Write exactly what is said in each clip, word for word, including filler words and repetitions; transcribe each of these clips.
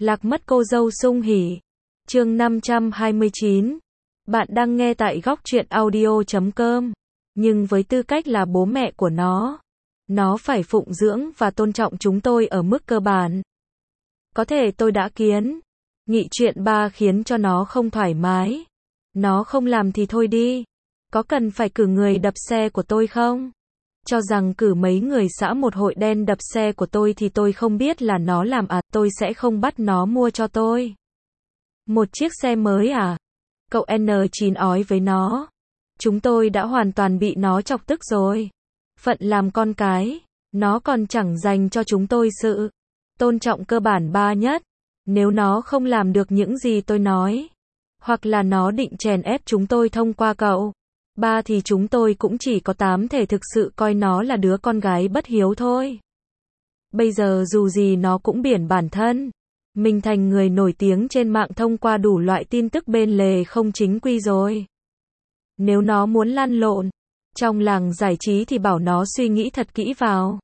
Lạc mất cô dâu sung hỉ. Chương năm trăm hai mươi chín. Bạn đang nghe tại góc truyện audio chấm com. Nhưng với tư cách là bố mẹ của nó, nó phải phụng dưỡng và tôn trọng chúng tôi ở mức cơ bản. Có thể tôi đã kiến nghị chuyện ba khiến cho nó không thoải mái. Nó không làm thì thôi đi. Có cần phải cử người đập xe của tôi không? Cho rằng cử mấy người xã một hội đen đập xe của tôi thì tôi không biết là nó làm à, tôi sẽ không bắt nó mua cho tôi một chiếc xe mới à? Cậu N chín ói với nó. Chúng tôi đã hoàn toàn bị nó chọc tức rồi. Phận làm con cái, nó còn chẳng dành cho chúng tôi sự tôn trọng cơ bản ba nhất. Nếu nó không làm được những gì tôi nói, hoặc là nó định chèn ép chúng tôi thông qua cậu ba thì chúng tôi cũng chỉ có tám thể thực sự coi nó là đứa con gái bất hiếu thôi. Bây giờ dù gì nó cũng biển bản thân mình thành người nổi tiếng trên mạng thông qua đủ loại tin tức bên lề không chính quy rồi. Nếu nó muốn lăn lộn trong làng giải trí thì bảo nó suy nghĩ thật kỹ vào.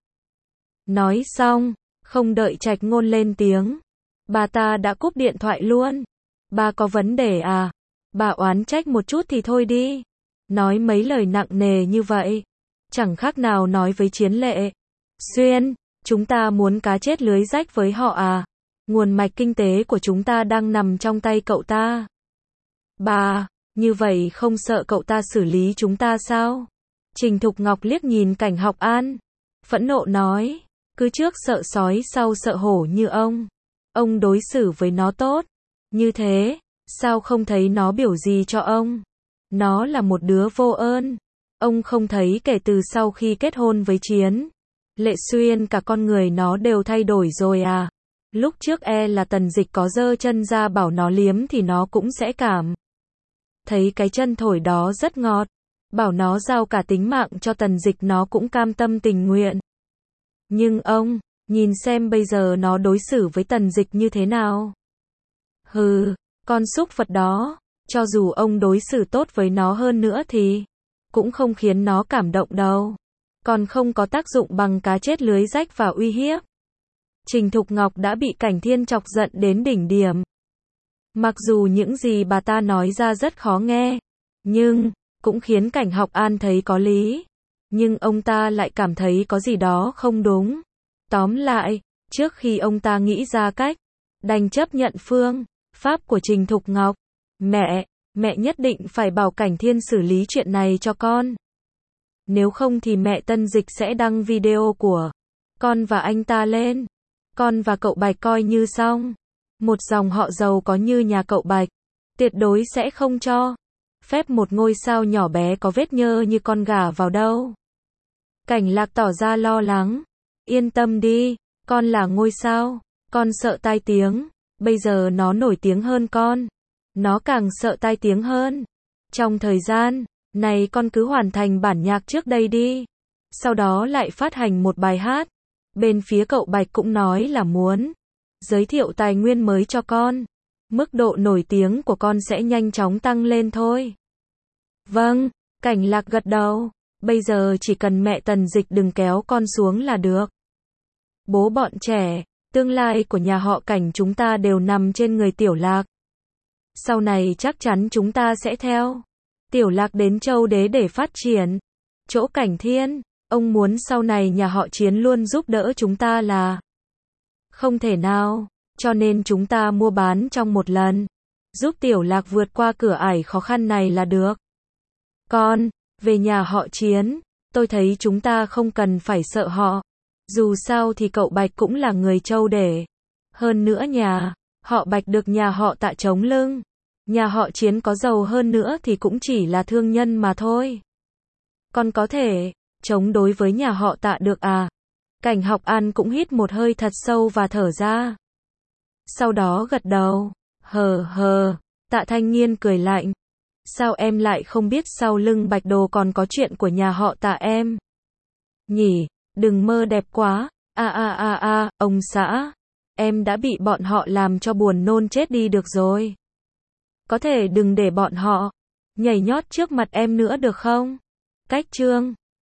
Nói xong, không đợi Trạch Ngôn lên tiếng, bà ta đã cúp điện thoại luôn. Bà có vấn đề à? Bà oán trách một chút thì thôi đi. Nói mấy lời nặng nề như vậy, chẳng khác nào nói với Chiến Lệ Xuyên, chúng ta muốn cá chết lưới rách với họ à? Nguồn mạch kinh tế của chúng ta đang nằm trong tay cậu ta. Bà, như vậy không sợ cậu ta xử lý chúng ta sao? Trình Thục Ngọc liếc nhìn Cảnh Học An, phẫn nộ nói, cứ trước sợ sói sau sợ hổ như ông. Ông đối xử với nó tốt như thế, sao không thấy nó biểu gì cho ông? Nó là một đứa vô ơn. Ông không thấy kể từ sau khi kết hôn với Chiến Lệ Xuyên cả con người nó đều thay đổi rồi à? Lúc trước e là Tần Dịch có giơ chân ra bảo nó liếm thì nó cũng sẽ cảm thấy cái chân thổi đó rất ngọt. Bảo nó giao cả tính mạng cho Tần Dịch nó cũng cam tâm tình nguyện. Nhưng ông, nhìn xem bây giờ nó đối xử với Tần Dịch như thế nào? Hừ, con súc vật đó. Cho dù ông đối xử tốt với nó hơn nữa thì cũng không khiến nó cảm động đâu. Còn không có tác dụng bằng cá chết lưới rách và uy hiếp. Trình Thục Ngọc đã bị Cảnh Thiên chọc giận đến đỉnh điểm. Mặc dù những gì bà ta nói ra rất khó nghe, nhưng cũng khiến Cảnh Học An thấy có lý. Nhưng ông ta lại cảm thấy có gì đó không đúng. Tóm lại, trước khi ông ta nghĩ ra cách đành chấp nhận phương pháp của Trình Thục Ngọc. Mẹ, mẹ nhất định phải bảo Cảnh Thiên xử lý chuyện này cho con. Nếu không thì mẹ Tân Dịch sẽ đăng video của con và anh ta lên. Con và cậu Bạch coi như xong. Một dòng họ giàu có như nhà cậu Bạch, tuyệt đối sẽ không cho phép một ngôi sao nhỏ bé có vết nhơ như con gả vào đâu. Cảnh Lạc tỏ ra lo lắng. Yên tâm đi, con là ngôi sao. Con sợ tai tiếng. Bây giờ nó nổi tiếng hơn con. Nó càng sợ tai tiếng hơn. Trong thời gian này con cứ hoàn thành bản nhạc trước đây đi. Sau đó lại phát hành một bài hát. Bên phía cậu Bạch cũng nói là muốn giới thiệu tài nguyên mới cho con. Mức độ nổi tiếng của con sẽ nhanh chóng tăng lên thôi. Vâng, Cảnh Lạc gật đầu. Bây giờ chỉ cần mẹ Tần Dịch đừng kéo con xuống là được. Bố bọn trẻ, tương lai của nhà họ Cảnh chúng ta đều nằm trên người Tiểu Lạc. Sau này chắc chắn chúng ta sẽ theo Tiểu Lạc đến Châu Đế để phát triển. Chỗ Cảnh Thiên, ông muốn sau này nhà họ Chiến luôn giúp đỡ chúng ta là không thể nào, cho nên chúng ta mua bán trong một lần, giúp Tiểu Lạc vượt qua cửa ải khó khăn này là được. Con, về nhà họ Chiến, tôi thấy chúng ta không cần phải sợ họ. Dù sao thì cậu Bạch cũng là người Châu Đế. Hơn nữa nhà họ Bạch được nhà họ Tạ chống lưng. Nhà họ Chiến có giàu hơn nữa thì cũng chỉ là thương nhân mà thôi. Con có thể chống đối với nhà họ Tạ được à? Cảnh Học An cũng hít một hơi thật sâu và thở ra. Sau đó gật đầu. Hờ hờ, Tạ Thanh Nghiên cười lạnh. Sao em lại không biết sau lưng Bạch Đồ còn có chuyện của nhà họ Tạ em? Nhỉ, đừng mơ đẹp quá. A a a a, ông xã. Em đã bị bọn họ làm cho buồn nôn chết đi được rồi. Có thể đừng để bọn họ nhảy nhót trước mặt em nữa được không? Cách chương